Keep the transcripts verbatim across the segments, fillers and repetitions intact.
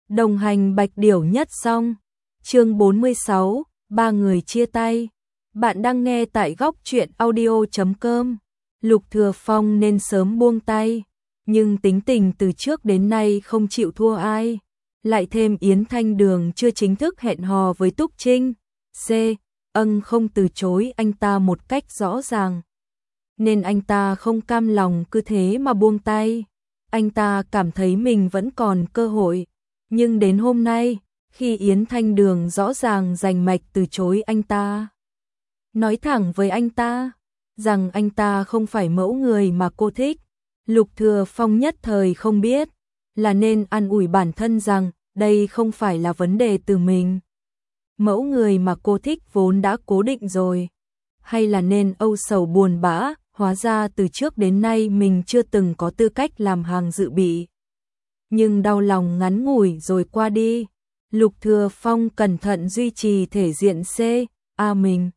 Đồng hành Bạch Điểu nhất xong. Chương bốn mươi sáu, ba người chia tay. Bạn đang nghe tại góc truyện audio chấm com. Lục Thừa Phong nên sớm buông tay, nhưng tính tình từ trước đến nay không chịu thua ai. Lại thêm Yến Thanh Đường chưa chính thức hẹn hò với Túc Trinh. C. Ân không từ chối anh ta một cách rõ ràng. Nên anh ta không cam lòng cứ thế mà buông tay. Anh ta cảm thấy mình vẫn còn cơ hội. Nhưng đến hôm nay, khi Yến Thanh Đường rõ ràng rành mạch từ chối anh ta, nói thẳng với anh ta rằng anh ta không phải mẫu người mà cô thích, Lục Thừa Phong nhất thời không biết là nên an ủi bản thân rằng đây không phải là vấn đề từ mình. Mẫu người mà cô thích vốn đã cố định rồi. Hay là nên âu sầu buồn bã, hóa ra từ trước đến nay mình chưa từng có tư cách làm hàng dự bị. Nhưng đau lòng ngắn ngủi rồi qua đi. Lục Thừa Phong cẩn thận duy trì thể diện C. A mình.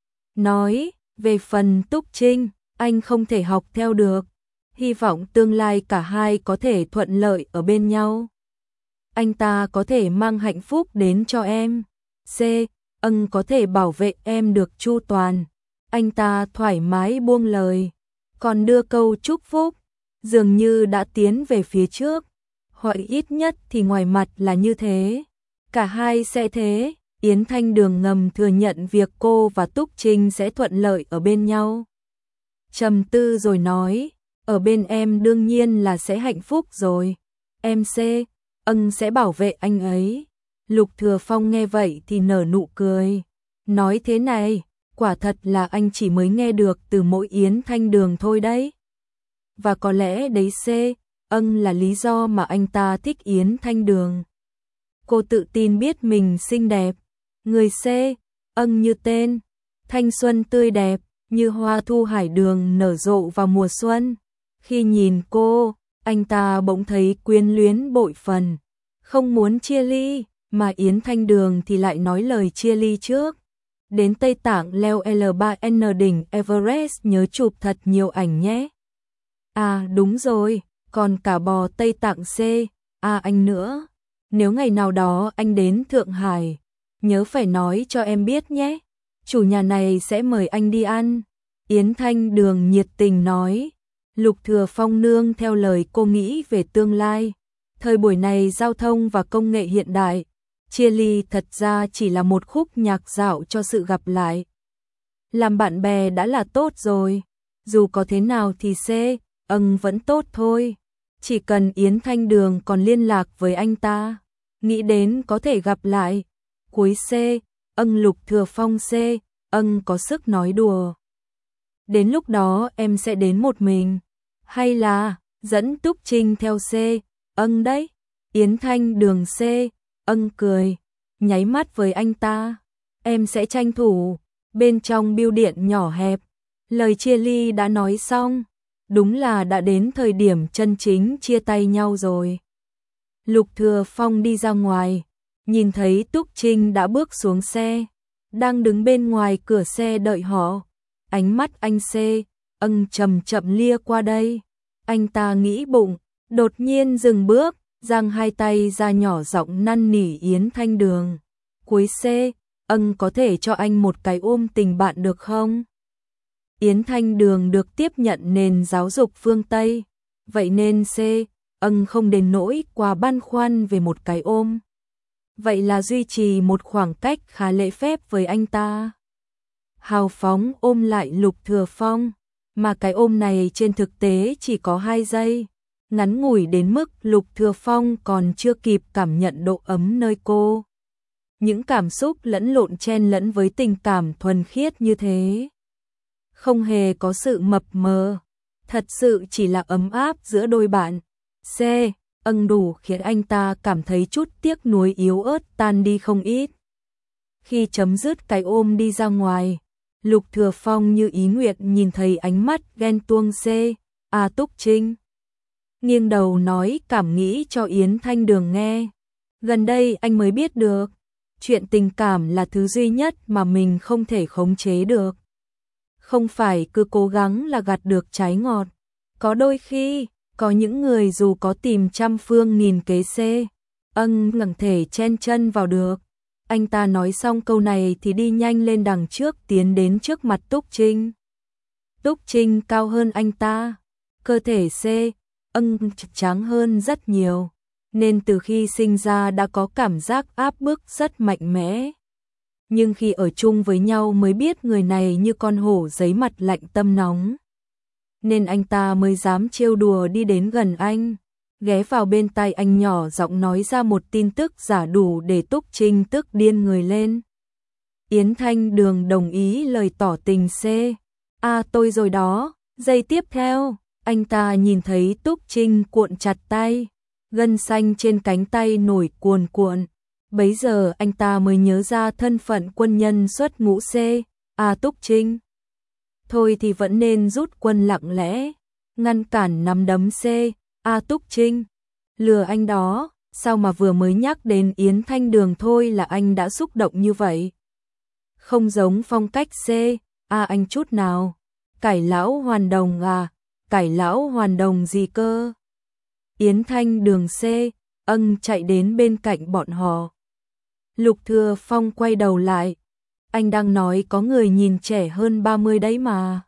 Nói, về phần Túc Trinh, anh không thể học theo được. Hy vọng tương lai cả hai có thể thuận lợi ở bên nhau. Anh ta có thể mang hạnh phúc đến cho em. C. Ân có thể bảo vệ em được chu toàn. Anh ta thoải mái buông lời, còn đưa câu chúc phúc, dường như đã tiến về phía trước. Hoặc ít nhất thì ngoài mặt là như thế. Cả hai sẽ thế. Yến Thanh Đường ngầm thừa nhận việc cô và Túc Trinh sẽ thuận lợi ở bên nhau. Trầm tư rồi nói, ở bên em đương nhiên là sẽ hạnh phúc rồi. Em C. Ân sẽ bảo vệ anh ấy. Lục Thừa Phong nghe vậy thì nở nụ cười. Nói thế này, quả thật là anh chỉ mới nghe được từ mỗi Yến Thanh Đường thôi đấy. Và có lẽ đấy C. Ân là lý do mà anh ta thích Yến Thanh Đường. Cô tự tin biết mình xinh đẹp. Người C. Ân như tên, thanh xuân tươi đẹp, như hoa thu hải đường nở rộ vào mùa xuân. Khi nhìn cô, anh ta bỗng thấy quyến luyến bội phần, không muốn chia ly, mà Yến Thanh Đường thì lại nói lời chia ly trước. Đến Tây Tạng leo L ba N đỉnh Everest nhớ chụp thật nhiều ảnh nhé. À đúng rồi, còn cả bò Tây Tạng C. À anh nữa, nếu ngày nào đó anh đến Thượng Hải, nhớ phải nói cho em biết nhé. Chủ nhà này sẽ mời anh đi ăn. Yến Thanh Đường nhiệt tình nói. Lục Thừa Phong nương theo lời cô nghĩ về tương lai. Thời buổi này giao thông và công nghệ hiện đại, chia ly thật ra chỉ là một khúc nhạc dạo cho sự gặp lại. Làm bạn bè đã là tốt rồi. Dù có thế nào thì C. Ân vẫn tốt thôi. Chỉ cần Yến Thanh Đường còn liên lạc với anh ta, nghĩ đến có thể gặp lại. Cuối C. Ân Lục Thừa Phong C. Ân có sức nói đùa. Đến lúc đó em sẽ đến một mình. Hay là dẫn Túc Trinh theo C. Ân đấy. Yến Thanh Đường C. Ân cười, nháy mắt với anh ta. Em sẽ tranh thủ. Bên trong bưu điện nhỏ hẹp, lời chia ly đã nói xong. Đúng là đã đến thời điểm chân chính chia tay nhau rồi. Lục Thừa Phong đi ra ngoài, nhìn thấy Túc Trinh đã bước xuống xe, đang đứng bên ngoài cửa xe đợi họ. Ánh mắt anh C. Ân chậm chậm lia qua đây. Anh ta nghĩ bụng, đột nhiên dừng bước, giang hai tay ra nhỏ giọng năn nỉ Yến Thanh Đường. Cuối C. Ân có thể cho anh một cái ôm tình bạn được không? Yến Thanh Đường được tiếp nhận nền giáo dục phương Tây, vậy nên C. Ân không đến nỗi quá băn khoăn về một cái ôm. Vậy là duy trì một khoảng cách khá lễ phép với anh ta. Hào phóng ôm lại Lục Thừa Phong, mà cái ôm này trên thực tế chỉ có hai giây, ngắn ngủi đến mức Lục Thừa Phong còn chưa kịp cảm nhận độ ấm nơi cô. Những cảm xúc lẫn lộn chen lẫn với tình cảm thuần khiết như thế. Không hề có sự mập mờ, thật sự chỉ là ấm áp giữa đôi bạn. C. Ân đủ khiến anh ta cảm thấy chút tiếc nuối yếu ớt tan đi không ít. Khi chấm dứt cái ôm đi ra ngoài, Lục Thừa Phong như ý nguyện nhìn thấy ánh mắt ghen tuông C. A Túc Trinh. Nghiêng đầu nói cảm nghĩ cho Yến Thanh Đường nghe. Gần đây anh mới biết được, chuyện tình cảm là thứ duy nhất mà mình không thể khống chế được. Không phải cứ cố gắng là gặt được trái ngọt. Có đôi khi, có những người dù có tìm trăm phương nghìn kế C. Ân ngẩng thể chen chân vào được. Anh ta nói xong câu này thì đi nhanh lên đằng trước tiến đến trước mặt Túc Trinh. Túc Trinh cao hơn anh ta, cơ thể C, Ân trắng hơn rất nhiều, nên từ khi sinh ra đã có cảm giác áp bức rất mạnh mẽ. Nhưng khi ở chung với nhau mới biết người này như con hổ giấy mặt lạnh tâm nóng. Nên anh ta mới dám trêu đùa đi đến gần anh, ghé vào bên tai anh nhỏ giọng nói ra một tin tức giả đủ để Túc Trinh tức điên người lên. Yến Thanh Đường đồng ý lời tỏ tình C. À tôi rồi đó. Giây tiếp theo, anh ta nhìn thấy Túc Trinh cuộn chặt tay, gân xanh trên cánh tay nổi cuồn cuộn. Bấy giờ anh ta mới nhớ ra thân phận quân nhân xuất ngũ C. À Túc Trinh. Thôi thì vẫn nên rút quân lặng lẽ, ngăn cản nắm đấm C. À Túc Trinh. Lừa anh đó, sao mà vừa mới nhắc đến Yến Thanh Đường thôi là anh đã xúc động như vậy. Không giống phong cách C. À anh chút nào. Cải lão hoàn đồng à, cải lão hoàn đồng gì cơ. Yến Thanh Đường C. Ân chạy đến bên cạnh bọn họ. Lục Thừa Phong quay đầu lại. Anh đang nói có người nhìn trẻ hơn ba mươi đấy mà.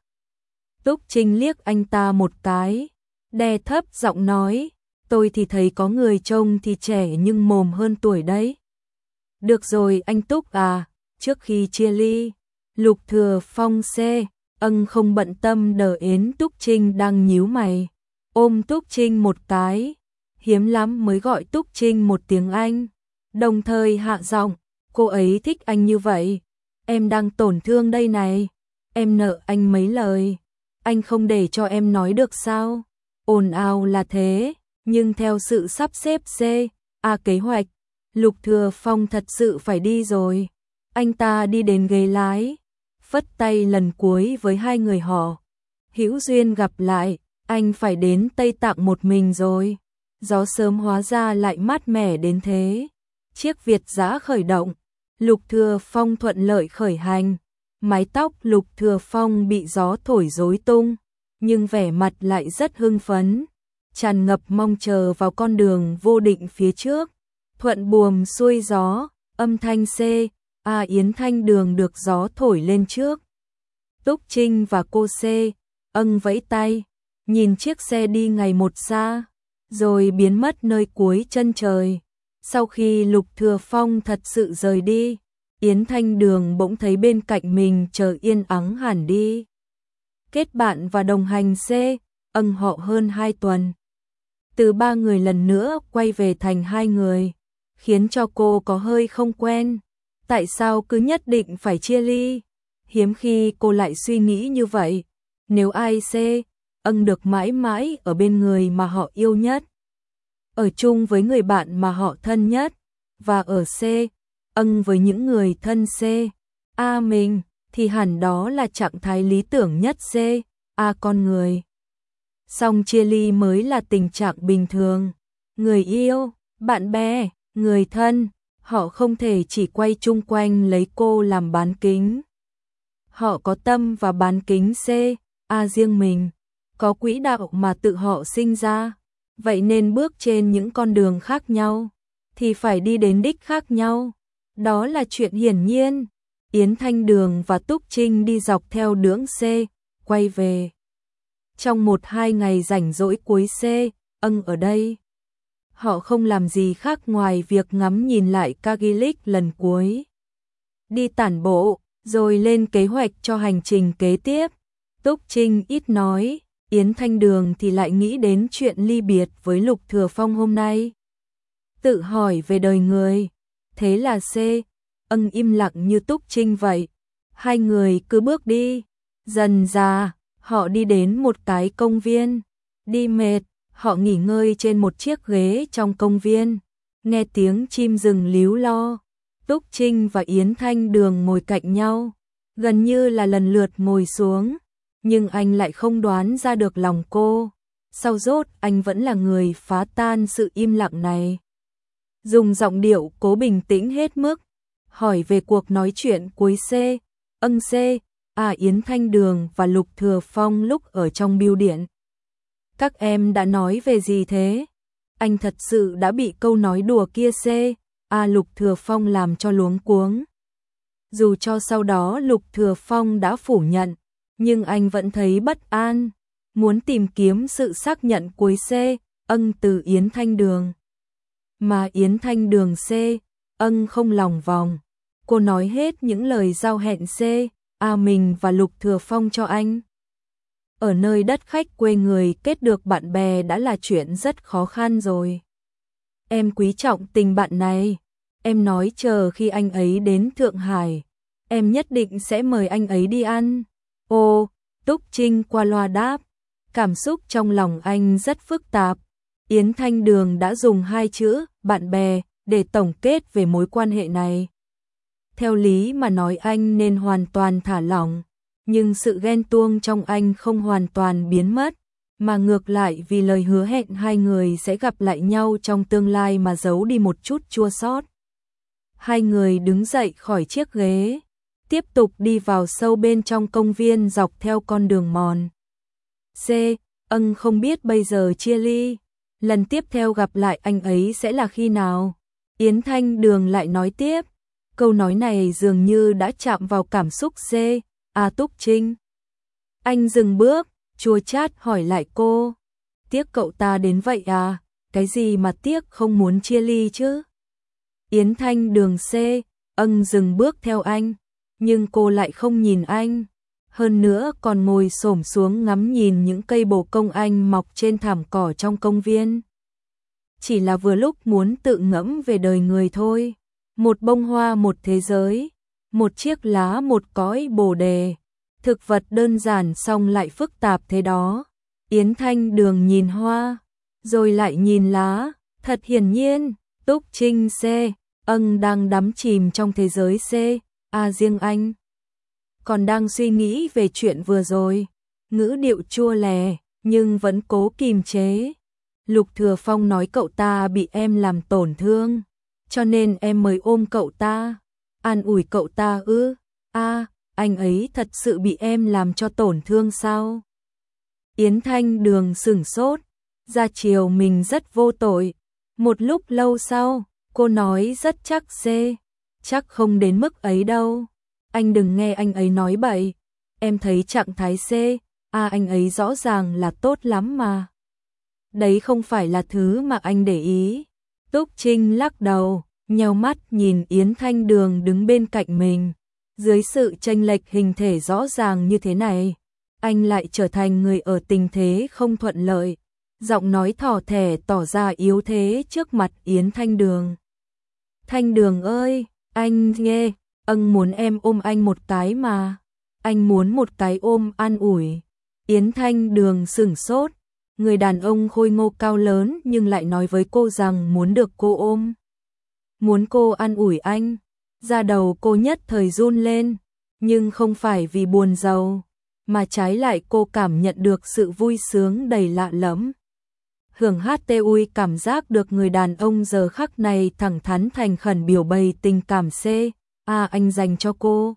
Túc Trinh liếc anh ta một cái, đè thấp giọng nói, tôi thì thấy có người trông thì trẻ nhưng mồm hơn tuổi đấy. Được rồi anh Túc à, trước khi chia ly, Lục Thừa Phong C. Ân không bận tâm đờ Yến Túc Trinh đang nhíu mày, ôm Túc Trinh một cái, hiếm lắm mới gọi Túc Trinh một tiếng anh, đồng thời hạ giọng, cô ấy thích anh như vậy, em đang tổn thương đây này, em nợ anh mấy lời, anh không để cho em nói được sao? Ồn ào là thế, nhưng theo sự sắp xếp C. A kế hoạch, Lục Thừa Phong thật sự phải đi rồi. Anh ta đi đến ghế lái, phất tay lần cuối với hai người họ. Hữu duyên gặp lại, anh phải đến Tây Tạng một mình rồi. Gió sớm hóa ra lại mát mẻ đến thế. Chiếc Việt dã khởi động, Lục Thừa Phong thuận lợi khởi hành. Mái tóc Lục Thừa Phong bị gió thổi rối tung, nhưng vẻ mặt lại rất hưng phấn, tràn ngập mong chờ vào con đường vô định phía trước. Thuận buồm xuôi gió, âm thanh C. A Yến Thanh Đường được gió thổi lên trước. Túc Trinh và cô C. Ân vẫy tay, nhìn chiếc xe đi ngày một xa, rồi biến mất nơi cuối chân trời. Sau khi Lục Thừa Phong thật sự rời đi, Yến Thanh Đường bỗng thấy bên cạnh mình chờ yên ắng hẳn đi. Kết bạn và đồng hành C. Ân họ hơn hai tuần. Từ ba người lần nữa quay về thành hai người, khiến cho cô có hơi không quen. Tại sao cứ nhất định phải chia ly? Hiếm khi cô lại suy nghĩ như vậy. Nếu ai C. Ân được mãi mãi ở bên người mà họ yêu nhất, ở chung với người bạn mà họ thân nhất, và ở C. Ân với những người thân C. A mình, thì hẳn đó là trạng thái lý tưởng nhất C. A con người. Song chia ly mới là tình trạng bình thường. Người yêu, bạn bè, người thân, họ không thể chỉ quay chung quanh lấy cô làm bán kính. Họ có tâm và bán kính C. A riêng mình, có quỹ đạo mà tự họ sinh ra. Vậy nên bước trên những con đường khác nhau, thì phải đi đến đích khác nhau. Đó là chuyện hiển nhiên. Yến Thanh Đường và Túc Trinh đi dọc theo đường C, quay về. Trong một hai ngày rảnh rỗi cuối C, Ân ở đây. Họ không làm gì khác ngoài việc ngắm nhìn lại Cagilik lần cuối. Đi tản bộ, rồi lên kế hoạch cho hành trình kế tiếp. Túc Trinh ít nói, Yến Thanh Đường thì lại nghĩ đến chuyện ly biệt với Lục Thừa Phong hôm nay. Tự hỏi về đời người. Thế là C. Ân im lặng như Túc Trinh vậy. Hai người cứ bước đi. Dần dà, họ đi đến một cái công viên. Đi mệt, họ nghỉ ngơi trên một chiếc ghế trong công viên. Nghe tiếng chim rừng líu lo. Túc Trinh và Yến Thanh Đường ngồi cạnh nhau, gần như là lần lượt ngồi xuống. Nhưng anh lại không đoán ra được lòng cô. Sau rốt anh vẫn là người phá tan sự im lặng này. Dùng giọng điệu cố bình tĩnh hết mức, hỏi về cuộc nói chuyện cuối C. Ân C. À Yến Thanh Đường và Lục Thừa Phong lúc ở trong bưu điện. Các em đã nói về gì thế? Anh thật sự đã bị câu nói đùa kia C. A Lục Thừa Phong làm cho luống cuống. Dù cho sau đó Lục Thừa Phong đã phủ nhận, nhưng anh vẫn thấy bất an, muốn tìm kiếm sự xác nhận cuối C. Ân từ Yến Thanh Đường. Mà Yến Thanh Đường C. Ân không lòng vòng. Cô nói hết những lời giao hẹn C. A mình và Lục Thừa Phong cho anh. Ở nơi đất khách quê người kết được bạn bè đã là chuyện rất khó khăn rồi. Em quý trọng tình bạn này. Em nói chờ khi anh ấy đến Thượng Hải, em nhất định sẽ mời anh ấy đi ăn. Ô, Túc Trinh qua loa đáp. Cảm xúc trong lòng anh rất phức tạp. Yến Thanh Đường đã dùng hai chữ bạn bè để tổng kết về mối quan hệ này. Theo lý mà nói anh nên hoàn toàn thả lỏng, nhưng sự ghen tuông trong anh không hoàn toàn biến mất, mà ngược lại vì lời hứa hẹn hai người sẽ gặp lại nhau trong tương lai mà giấu đi một chút chua xót. Hai người đứng dậy khỏi chiếc ghế, tiếp tục đi vào sâu bên trong công viên dọc theo con đường mòn. C. Ân không biết bây giờ chia ly, lần tiếp theo gặp lại anh ấy sẽ là khi nào? Yến Thanh Đường lại nói tiếp. Câu nói này dường như đã chạm vào cảm xúc C. A Túc Trinh. Anh dừng bước, chua chát hỏi lại cô. Tiếc cậu ta đến vậy à? Cái gì mà tiếc không muốn chia ly chứ? Yến Thanh Đường C. Ân dừng bước theo anh, nhưng cô lại không nhìn anh. Hơn nữa còn ngồi xổm xuống ngắm nhìn những cây bồ công anh mọc trên thảm cỏ trong công viên. Chỉ là vừa lúc muốn tự ngẫm về đời người thôi. Một bông hoa một thế giới, một chiếc lá một cõi bồ đề. Thực vật đơn giản xong lại phức tạp thế đó. Yến Thanh Đường nhìn hoa, rồi lại nhìn lá. Thật hiển nhiên, Túc Trinh C. Ân đang đắm chìm trong thế giới C. A riêng anh còn đang suy nghĩ về chuyện vừa rồi. Ngữ điệu chua lè, nhưng vẫn cố kìm chế. Lục Thừa Phong nói cậu ta bị em làm tổn thương, cho nên em mới ôm cậu ta, an ủi cậu ta ư? A, anh ấy thật sự bị em làm cho tổn thương sao? Yến Thanh Đường sửng sốt, ra chiều mình rất vô tội. Một lúc lâu sau, cô nói rất chắc C. Chắc không đến mức ấy đâu. Anh đừng nghe anh ấy nói bậy. Em thấy trạng thái C. A anh ấy rõ ràng là tốt lắm mà. Đấy không phải là thứ mà anh để ý. Túc Trinh lắc đầu, nheo mắt nhìn Yến Thanh Đường đứng bên cạnh mình. Dưới sự chênh lệch hình thể rõ ràng như thế này, anh lại trở thành người ở tình thế không thuận lợi. Giọng nói thỏ thẻ tỏ ra yếu thế trước mặt Yến Thanh Đường. Thanh Đường ơi, anh nghe, Ân muốn em ôm anh một cái mà. Anh muốn một cái ôm an ủi. Yến Thanh Đường sửng sốt. Người đàn ông khôi ngô cao lớn nhưng lại nói với cô rằng muốn được cô ôm. Muốn cô an ủi anh. Da đầu cô nhất thời run lên. Nhưng không phải vì buồn giàu, mà trái lại cô cảm nhận được sự vui sướng đầy lạ lẫm. Hưởng hát tê ui cảm giác được người đàn ông giờ khắc này thẳng thắn thành khẩn biểu bày tình cảm C. A anh dành cho cô.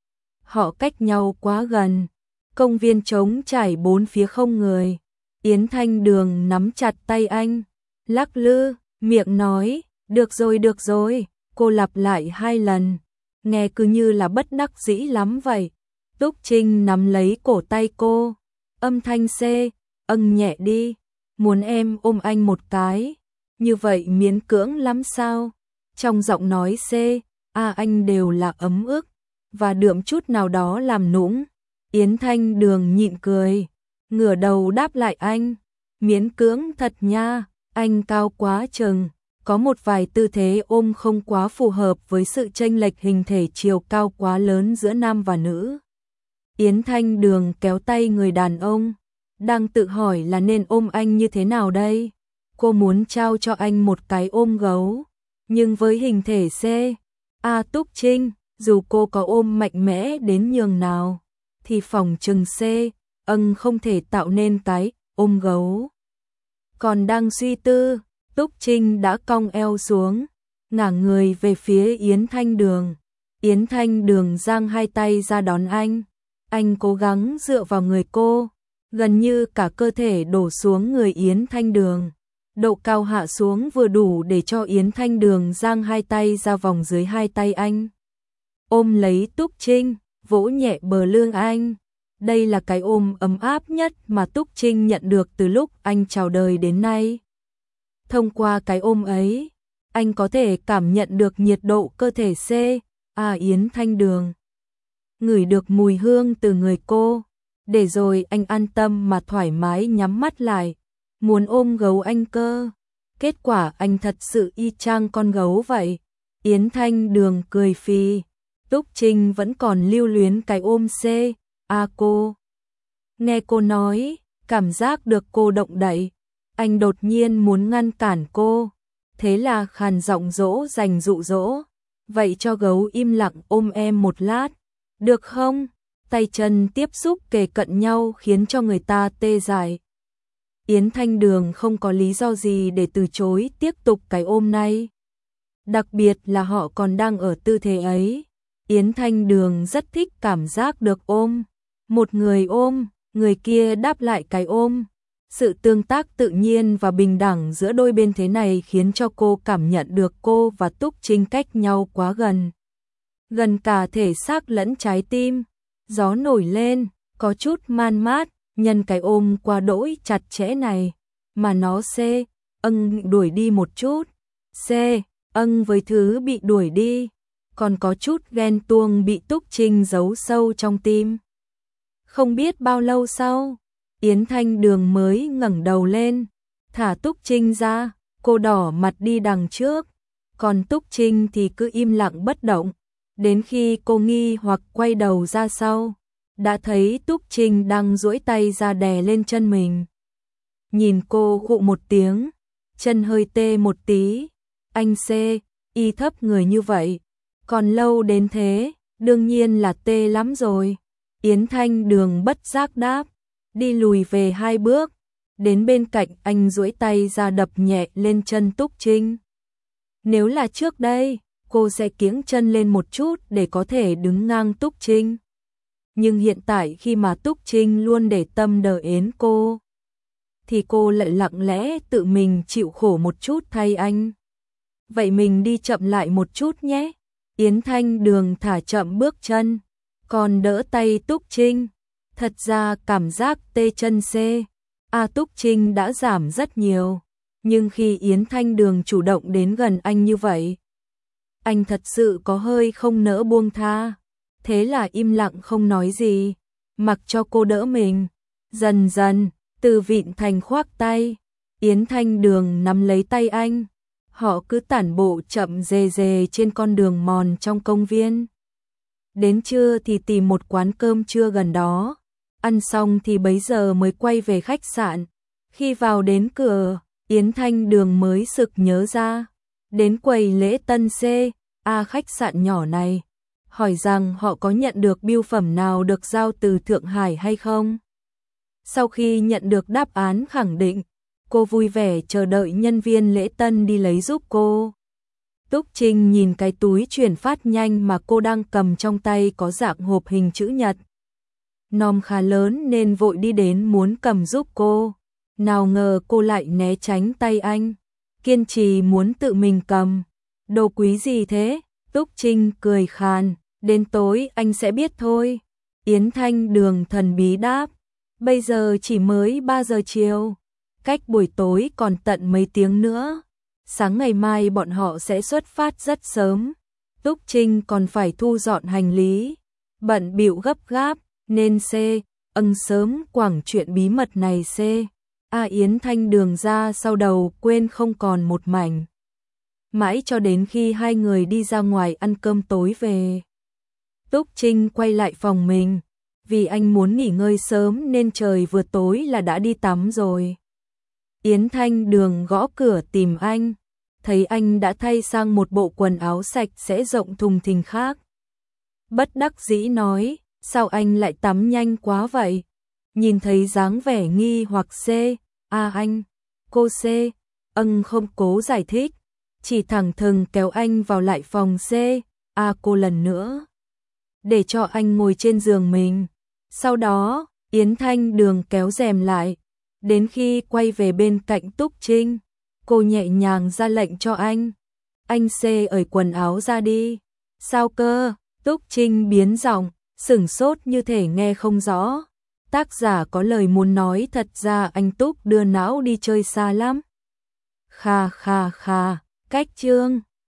Họ cách nhau quá gần. Công viên trống trải bốn phía không người. Yến Thanh Đường nắm chặt tay anh, lắc lư, miệng nói, được rồi được rồi. Cô lặp lại hai lần, nghe cứ như là bất đắc dĩ lắm vậy. Túc Trinh nắm lấy cổ tay cô, âm thanh C. Ân nhẹ đi, muốn em ôm anh một cái. Như vậy miễn cưỡng lắm sao? Trong giọng nói C. A anh đều là ấm ức và đượm chút nào đó làm nũng. Yến Thanh Đường nhịn cười, ngửa đầu đáp lại anh, miễn cưỡng thật nha, anh cao quá chừng, có một vài tư thế ôm không quá phù hợp với sự chênh lệch hình thể chiều cao quá lớn giữa nam và nữ. Yến Thanh Đường kéo tay người đàn ông, đang tự hỏi là nên ôm anh như thế nào đây. Cô muốn trao cho anh một cái ôm gấu, nhưng với hình thể C. A Túc Trinh, dù cô có ôm mạnh mẽ đến nhường nào, thì phòng trừng C. Ân không thể tạo nên cái ôm gấu. Còn đang suy tư, Túc Trinh đã cong eo xuống, ngả người về phía Yến Thanh Đường. Yến Thanh Đường giang hai tay ra đón anh. Anh cố gắng dựa vào người cô, gần như cả cơ thể đổ xuống người Yến Thanh Đường. Độ cao hạ xuống vừa đủ để cho Yến Thanh Đường giang hai tay ra vòng dưới hai tay anh. Ôm lấy Túc Trinh, vỗ nhẹ bờ lưng anh. Đây là cái ôm ấm áp nhất mà Túc Trinh nhận được từ lúc anh chào đời đến nay. Thông qua cái ôm ấy, anh có thể cảm nhận được nhiệt độ cơ thể C. À Yến Thanh Đường. Ngửi được mùi hương từ người cô. Để rồi anh an tâm mà thoải mái nhắm mắt lại. Muốn ôm gấu anh cơ. Kết quả anh thật sự y chang con gấu vậy. Yến Thanh Đường cười phì. Túc Trinh vẫn còn lưu luyến cái ôm C. À cô. Nghe cô nói, cảm giác được cô động đậy. Anh đột nhiên muốn ngăn cản cô. Thế là khàn giọng dỗ dành dụ dỗ. Vậy cho gấu im lặng ôm em một lát. Được không? Tay chân tiếp xúc kề cận nhau khiến cho người ta tê dại. Yến Thanh Đường không có lý do gì để từ chối tiếp tục cái ôm này. Đặc biệt là họ còn đang ở tư thế ấy. Yến Thanh Đường rất thích cảm giác được ôm. Một người ôm, người kia đáp lại cái ôm. Sự tương tác tự nhiên và bình đẳng giữa đôi bên thế này khiến cho cô cảm nhận được cô và Túc Trinh cách nhau quá gần. Gần cả thể xác lẫn trái tim. Gió nổi lên, có chút man mát, nhân cái ôm qua đỗi chặt chẽ này. Mà nó C. Âng đuổi đi một chút. C. Âng với thứ bị đuổi đi. Còn có chút ghen tuông bị Túc Trinh giấu sâu trong tim. Không biết bao lâu sau, Yến Thanh Đường mới ngẩng đầu lên, thả Túc Trinh ra, cô đỏ mặt đi đằng trước, còn Túc Trinh thì cứ im lặng bất động, đến khi cô nghi hoặc quay đầu ra sau, đã thấy Túc Trinh đang duỗi tay ra đè lên chân mình. Nhìn cô khụ một tiếng, chân hơi tê một tí, anh C. Y thấp người như vậy, còn lâu đến thế, đương nhiên là tê lắm rồi. Yến Thanh Đường bất giác đáp, đi lùi về hai bước, đến bên cạnh anh duỗi tay ra đập nhẹ lên chân Túc Trinh. Nếu là trước đây, cô sẽ kiễng chân lên một chút để có thể đứng ngang Túc Trinh. Nhưng hiện tại khi mà Túc Trinh luôn để tâm đờ ến cô, thì cô lại lặng lẽ tự mình chịu khổ một chút thay anh. Vậy mình đi chậm lại một chút nhé. Yến Thanh Đường thả chậm bước chân, còn đỡ tay Túc Trinh. Thật ra cảm giác tê chân C. A Túc Trinh đã giảm rất nhiều. Nhưng khi Yến Thanh Đường chủ động đến gần anh như vậy, anh thật sự có hơi không nỡ buông tha. Thế là im lặng không nói gì, mặc cho cô đỡ mình. Dần dần, từ vịn thành khoác tay, Yến Thanh Đường nắm lấy tay anh. Họ cứ tản bộ chậm rề rề trên con đường mòn trong công viên. Đến trưa thì tìm một quán cơm trưa gần đó. Ăn xong thì bấy giờ mới quay về khách sạn. Khi vào đến cửa, Yến Thanh Đường mới sực nhớ ra. Đến quầy lễ tân C. A khách sạn nhỏ này. Hỏi rằng họ có nhận được bưu phẩm nào được giao từ Thượng Hải hay không. Sau khi nhận được đáp án khẳng định, cô vui vẻ chờ đợi nhân viên lễ tân đi lấy giúp cô. Túc Trinh nhìn cái túi chuyển phát nhanh mà cô đang cầm trong tay có dạng hộp hình chữ nhật. Nòm khá lớn nên vội đi đến muốn cầm giúp cô. Nào ngờ cô lại né tránh tay anh, kiên trì muốn tự mình cầm. Đồ quý gì thế? Túc Trinh cười khàn, đến tối anh sẽ biết thôi. Yến Thanh Đường thần bí đáp, bây giờ chỉ mới ba giờ chiều. Cách buổi tối còn tận mấy tiếng nữa. Sáng ngày mai bọn họ sẽ xuất phát rất sớm. Túc Trinh còn phải thu dọn hành lý. Bận bịu gấp gáp, nên C. Âng sớm quảng chuyện bí mật này C. A Yến Thanh Đường ra sau đầu quên không còn một mảnh. Mãi cho đến khi hai người đi ra ngoài ăn cơm tối về. Túc Trinh quay lại phòng mình. Vì anh muốn nghỉ ngơi sớm nên trời vừa tối là đã đi tắm rồi. Yến Thanh Đường gõ cửa tìm anh, thấy anh đã thay sang một bộ quần áo sạch sẽ rộng thùng thình khác. Bất đắc dĩ nói, sao anh lại tắm nhanh quá vậy? Nhìn thấy dáng vẻ nghi hoặc C. À anh, cô C. Âng không cố giải thích, chỉ thẳng thừng kéo anh vào lại phòng C. À cô lần nữa, để cho anh ngồi trên giường mình. Sau đó, Yến Thanh Đường kéo rèm lại. Đến khi quay về bên cạnh Túc Trinh, Cô nhẹ nhàng ra lệnh cho anh. Anh xê ởi quần áo ra đi. Sao cơ? Túc Trinh biến giọng, sửng sốt như thể nghe không rõ. Tác giả có lời muốn nói, thật ra anh Túc đưa não đi chơi xa lắm. Kha kha kha, cách chương.